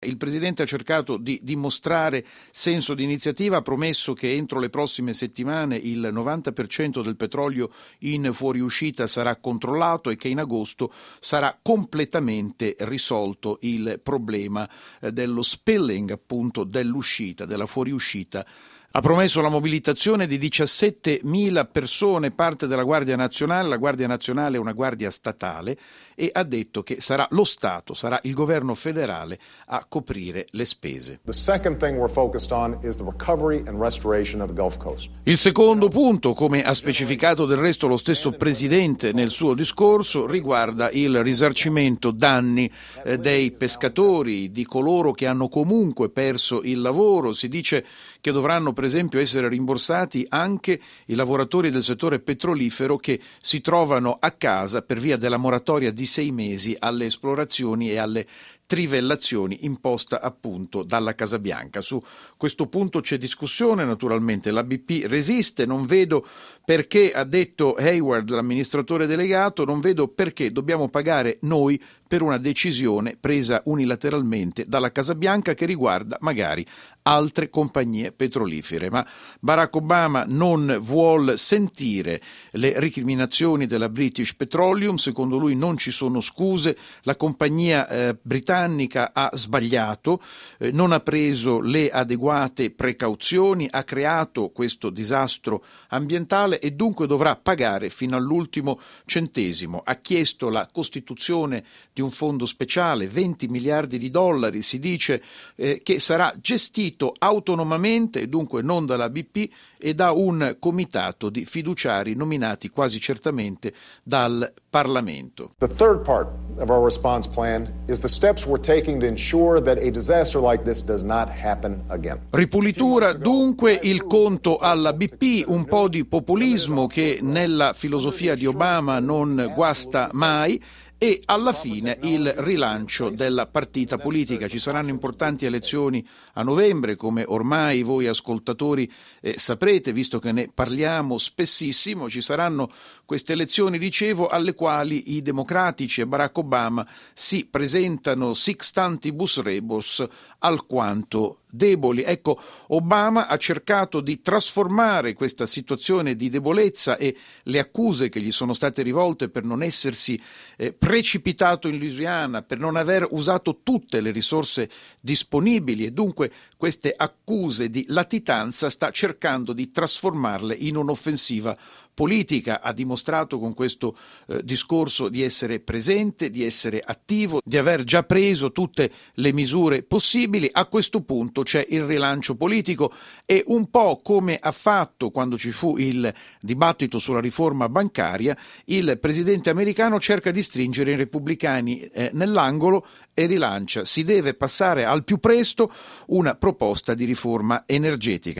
Il Presidente ha cercato di dimostrare senso di iniziativa, ha promesso che entro le prossime settimane il 90% del petrolio in fuoriuscita sarà controllato e che in agosto sarà completamente risolto il problema dello spilling, appunto dell'uscita, della fuoriuscita. Ha promesso la mobilitazione di 17.000 persone, parte della Guardia Nazionale. La Guardia Nazionale è una guardia statale e ha detto che sarà lo Stato, sarà il governo federale a coprire le spese. Il secondo punto, come ha specificato del resto lo stesso Presidente nel suo discorso, riguarda il risarcimento danni dei pescatori, di coloro che hanno comunque perso il lavoro. Si dice che dovranno per esempio essere rimborsati anche i lavoratori del settore petrolifero che si trovano a casa per via della moratoria di 6 mesi alle esplorazioni e alle trivellazioni imposta appunto dalla Casa Bianca. Su questo punto c'è discussione, naturalmente la BP resiste, non vedo perché, ha detto Hayward, l'amministratore delegato, non vedo perché dobbiamo pagare noi per una decisione presa unilateralmente dalla Casa Bianca che riguarda magari altre compagnie petrolifere. Ma Barack Obama non vuol sentire le recriminazioni della British Petroleum, secondo lui non ci sono scuse, la compagnia britannica ha sbagliato, non ha preso le adeguate precauzioni, ha creato questo disastro ambientale e dunque dovrà pagare fino all'ultimo centesimo. Ha chiesto la costituzione di un fondo speciale, 20 miliardi di dollari, si dice che sarà gestito autonomamente, dunque non dalla BP, e da un comitato di fiduciari nominati quasi certamente dal Parlamento. The third part of our response plan is the steps we're taking to ensure that a disaster like this does not happen again. Ripulitura dunque, il conto alla BP, un po' di populismo che nella filosofia di Obama non guasta mai, e alla fine il rilancio della partita politica. Ci saranno importanti elezioni a novembre, come ormai voi ascoltatori saprete, visto che ne parliamo spessissimo. Ci saranno queste elezioni, dicevo, alle quali i democratici e Barack Obama si presentano sic stantibus rebus alquanto deboli. Ecco, Obama ha cercato di trasformare questa situazione di debolezza e le accuse che gli sono state rivolte per non essersi precipitato in Louisiana, per non aver usato tutte le risorse disponibili, e dunque queste accuse di latitanza sta cercando di trasformarle in un'offensiva politica. Ha dimostrato con questo discorso di essere presente, di essere attivo, di aver già preso tutte le misure possibili. A questo punto c'è il rilancio politico e, un po' come ha fatto quando ci fu il dibattito sulla riforma bancaria, il presidente americano cerca di stringere i repubblicani nell'angolo e rilancia: si deve passare al più presto una proposta di riforma energetica.